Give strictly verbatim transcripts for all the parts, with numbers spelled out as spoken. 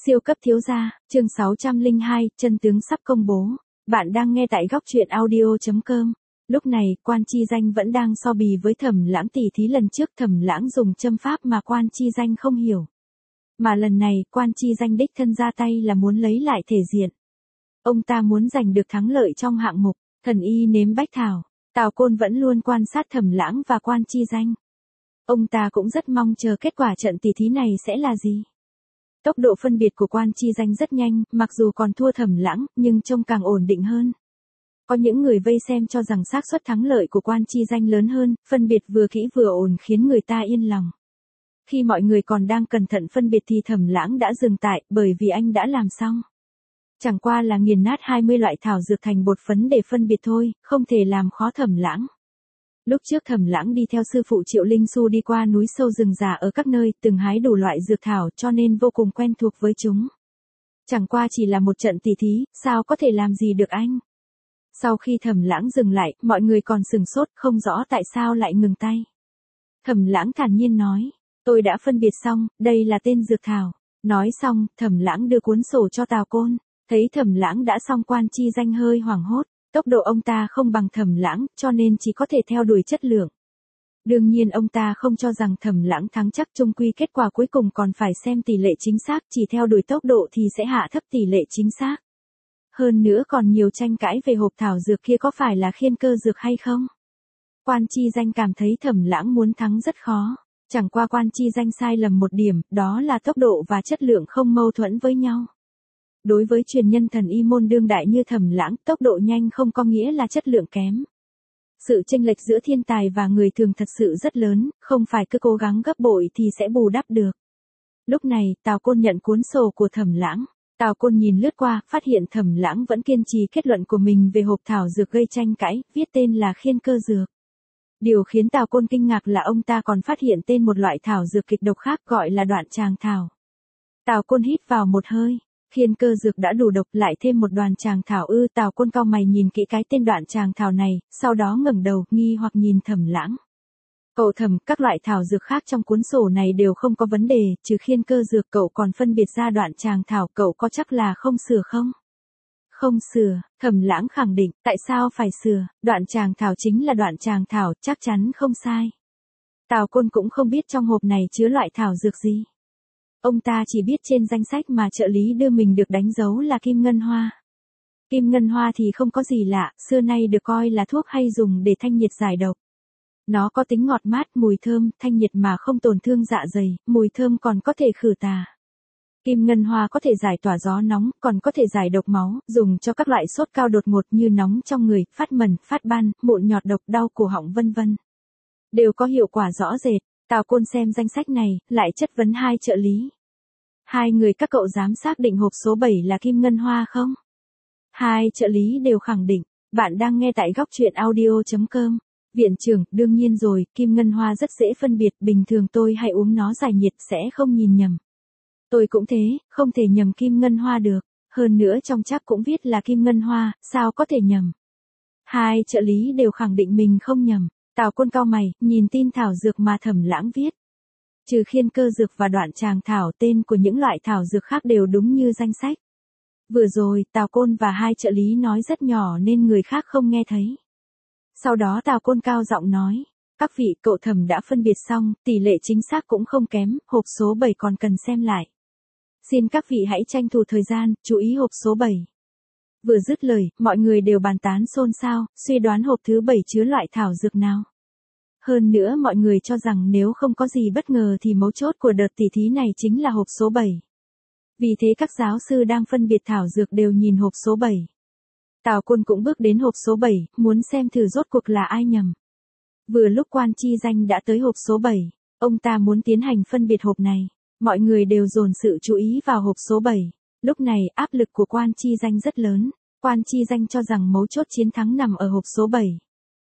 Siêu cấp thiếu gia, chương sáu trăm lẻ hai, chân tướng sắp công bố. Bạn đang nghe tại góc truyện audio.com. Lúc này, Quan Chi Danh vẫn đang so bì với Thẩm Lãng tỉ thí lần trước. Thẩm Lãng dùng châm pháp mà Quan Chi Danh không hiểu. Mà lần này, Quan Chi Danh đích thân ra tay là muốn lấy lại thể diện. Ông ta muốn giành được thắng lợi trong hạng mục thần y nếm bách thảo. Tào Côn vẫn luôn quan sát Thẩm Lãng và Quan Chi Danh. Ông ta cũng rất mong chờ kết quả trận tỉ thí này sẽ là gì. Tốc độ phân biệt của Quan Chi Danh rất nhanh, mặc dù còn thua Thẩm Lãng, nhưng trông càng ổn định hơn. Có những người vây xem cho rằng xác suất thắng lợi của Quan Chi Danh lớn hơn, phân biệt vừa kỹ vừa ổn khiến người ta yên lòng. Khi mọi người còn đang cẩn thận phân biệt thì Thẩm Lãng đã dừng tại, bởi vì anh đã làm xong. Chẳng qua là nghiền nát hai mươi loại thảo dược thành bột phấn để phân biệt thôi, không thể làm khó Thẩm Lãng. Lúc trước Thẩm Lãng đi theo sư phụ Triệu Linh Xu đi qua núi sâu rừng già ở các nơi, từng hái đủ loại dược thảo cho nên vô cùng quen thuộc với chúng. Chẳng qua chỉ là một trận tỉ thí, sao có thể làm gì được anh? Sau khi Thẩm Lãng dừng lại, mọi người còn sửng sốt, không rõ tại sao lại ngừng tay. Thẩm Lãng thản nhiên nói, tôi đã phân biệt xong, đây là tên dược thảo. Nói xong, Thẩm Lãng đưa cuốn sổ cho Tào Côn, thấy Thẩm Lãng đã xong Quan Chi Danh hơi hoảng hốt. Tốc độ ông ta không bằng Thẩm Lãng, cho nên chỉ có thể theo đuổi chất lượng. Đương nhiên ông ta không cho rằng Thẩm Lãng thắng chắc, chung quy kết quả cuối cùng còn phải xem tỷ lệ chính xác, chỉ theo đuổi tốc độ thì sẽ hạ thấp tỷ lệ chính xác. Hơn nữa còn nhiều tranh cãi về hộp thảo dược kia có phải là khiên cơ dược hay không. Quan Chi Danh cảm thấy Thẩm Lãng muốn thắng rất khó. Chẳng qua Quan Chi Danh sai lầm một điểm, đó là tốc độ và chất lượng không mâu thuẫn với nhau. Đối với truyền nhân thần y môn đương đại như Thẩm Lãng, tốc độ nhanh không có nghĩa là chất lượng kém. Sự chênh lệch giữa thiên tài và người thường thật sự rất lớn, không phải cứ cố gắng gấp bội thì sẽ bù đắp được. Lúc này, Tào Côn nhận cuốn sổ của Thẩm Lãng. Tào Côn nhìn lướt qua, phát hiện Thẩm Lãng vẫn kiên trì kết luận của mình về hộp thảo dược gây tranh cãi, viết tên là khiên cơ dược. Điều khiến Tào Côn kinh ngạc là ông ta còn phát hiện tên một loại thảo dược kịch độc khác gọi là đoạn tràng thảo. Tào Côn hít vào một hơi. Khiên cơ dược đã đủ độc, lại thêm một đoàn tràng thảo ư? Tào Côn cau mày nhìn kỹ cái tên đoạn tràng thảo này, sau đó ngẩng đầu, nghi hoặc nhìn Thẩm Lãng. Cậu Thẩm, các loại thảo dược khác trong cuốn sổ này đều không có vấn đề, trừ khiên cơ dược cậu còn phân biệt ra đoạn tràng thảo, cậu có chắc là không sửa không? Không sửa, Thẩm Lãng khẳng định, tại sao phải sửa, đoạn tràng thảo chính là đoạn tràng thảo, chắc chắn không sai. Tào Côn cũng không biết trong hộp này chứa loại thảo dược gì. Ông ta chỉ biết trên danh sách mà trợ lý đưa mình được đánh dấu là kim ngân hoa. Kim ngân hoa thì không có gì lạ, xưa nay được coi là thuốc hay dùng để thanh nhiệt giải độc. Nó có tính ngọt mát, mùi thơm, thanh nhiệt mà không tổn thương dạ dày, mùi thơm còn có thể khử tà. Kim ngân hoa có thể giải tỏa gió nóng, còn có thể giải độc máu, dùng cho các loại sốt cao đột ngột như nóng trong người, phát mẩn, phát ban, mụn nhọt độc, đau cổ họng vân vân. Đều có hiệu quả rõ rệt. Tào Côn xem danh sách này, lại chất vấn hai trợ lý. Hai người các cậu dám xác định hộp số bảy là kim ngân hoa không? Hai trợ lý đều khẳng định. Bạn đang nghe tại góc truyện audio.com. Viện trưởng, đương nhiên rồi, kim ngân hoa rất dễ phân biệt, bình thường tôi hay uống nó giải nhiệt sẽ không nhìn nhầm. Tôi cũng thế, không thể nhầm kim ngân hoa được. Hơn nữa trong chắc cũng viết là kim ngân hoa, sao có thể nhầm? Hai trợ lý đều khẳng định mình không nhầm. Tào Côn cau mày, nhìn tin thảo dược mà Thẩm Lãng viết. Trừ khiên cơ dược và đoạn tràng thảo, tên của những loại thảo dược khác đều đúng như danh sách. Vừa rồi, Tào Côn và hai trợ lý nói rất nhỏ nên người khác không nghe thấy. Sau đó Tào Côn cao giọng nói, các vị, cậu Thẩm đã phân biệt xong, tỷ lệ chính xác cũng không kém, hộp số bảy còn cần xem lại. Xin các vị hãy tranh thủ thời gian, chú ý hộp số bảy. Vừa dứt lời, mọi người đều bàn tán xôn xao, suy đoán hộp thứ bảy chứa loại thảo dược nào. Hơn nữa mọi người cho rằng nếu không có gì bất ngờ thì mấu chốt của đợt tỉ thí này chính là hộp số bảy. Vì thế các giáo sư đang phân biệt thảo dược đều nhìn hộp số bảy. Tào Côn cũng bước đến hộp số bảy, muốn xem thử rốt cuộc là ai nhầm. Vừa lúc Quan Chi Danh đã tới hộp số bảy, ông ta muốn tiến hành phân biệt hộp này. Mọi người đều dồn sự chú ý vào hộp số bảy. Lúc này, áp lực của Quan Chi Danh rất lớn. Quan Chi Danh cho rằng mấu chốt chiến thắng nằm ở hộp số bảy.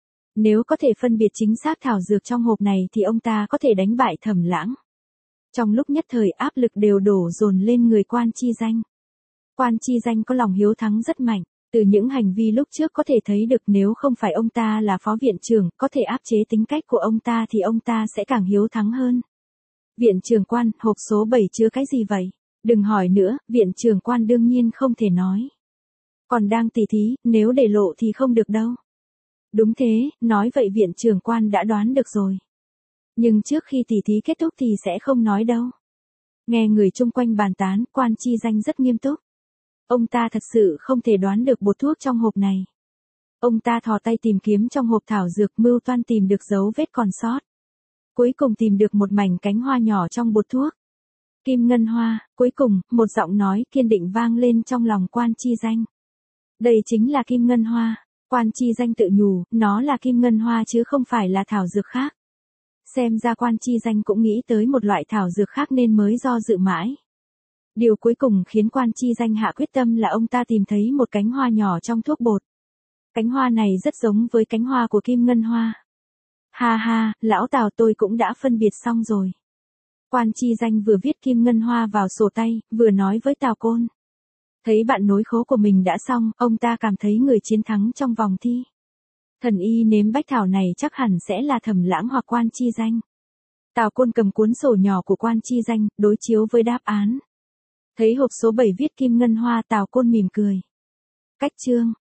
Nếu có thể phân biệt chính xác thảo dược trong hộp này thì ông ta có thể đánh bại Thẩm Lãng. Trong lúc nhất thời áp lực đều đổ dồn lên người Quan Chi Danh. Quan Chi Danh có lòng hiếu thắng rất mạnh. Từ những hành vi lúc trước có thể thấy được nếu không phải ông ta là phó viện trưởng, có thể áp chế tính cách của ông ta thì ông ta sẽ càng hiếu thắng hơn. Viện trưởng Quan, hộp số bảy chứa cái gì vậy? Đừng hỏi nữa, viện trưởng quan đương nhiên không thể nói. Còn đang tỉ thí, nếu để lộ thì không được đâu. Đúng thế, nói vậy viện trưởng quan đã đoán được rồi. Nhưng trước khi tỉ thí kết thúc thì sẽ không nói đâu. Nghe người chung quanh bàn tán, Quan Chi Danh rất nghiêm túc. Ông ta thật sự không thể đoán được bột thuốc trong hộp này. Ông ta thò tay tìm kiếm trong hộp thảo dược, mưu toan tìm được dấu vết còn sót. Cuối cùng tìm được một mảnh cánh hoa nhỏ trong bột thuốc. Kim ngân hoa, cuối cùng, một giọng nói kiên định vang lên trong lòng Quan Chi Danh. Đây chính là kim ngân hoa. Quan Chi Danh tự nhủ, nó là kim ngân hoa chứ không phải là thảo dược khác. Xem ra Quan Chi Danh cũng nghĩ tới một loại thảo dược khác nên mới do dự mãi. Điều cuối cùng khiến Quan Chi Danh hạ quyết tâm là ông ta tìm thấy một cánh hoa nhỏ trong thuốc bột. Cánh hoa này rất giống với cánh hoa của kim ngân hoa. Ha ha, lão Tào, tôi cũng đã phân biệt xong rồi. Quan Chi Danh vừa viết kim ngân hoa vào sổ tay, vừa nói với Tào Côn. Thấy bạn nối khố của mình đã xong, ông ta cảm thấy người chiến thắng trong vòng thi. Thần y nếm bách thảo này chắc hẳn sẽ là Thẩm Lãng hoặc Quan Chi Danh. Tào Côn cầm cuốn sổ nhỏ của Quan Chi Danh, đối chiếu với đáp án. Thấy hộp số bảy viết kim ngân hoa, Tào Côn mỉm cười. Cách chương